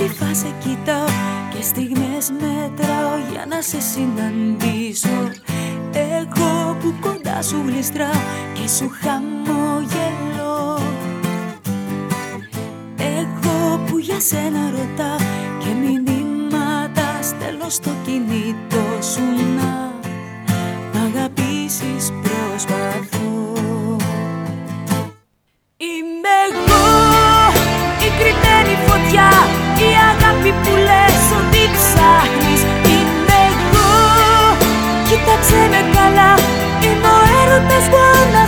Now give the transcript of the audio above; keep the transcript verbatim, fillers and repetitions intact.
κρυφά σε κοιτάω και στιγμές μετράω για να σε συναντήσω. Εγώ που κοντά σου γλιστράω και σου χαμογελώ. Εγώ που για σένα ρωτάω και μηνύματα στέλνω στο κινητό σου. Να μ' αγαπήσεις προσπαθώ. Είμαι εγώ η κρυμμένη φωτιά, η αγάπη που λες ότι ψάχνεις. Είμαι εγώ, κοίταξε με καλά, είμαι ο έρωτας που αναζητάς.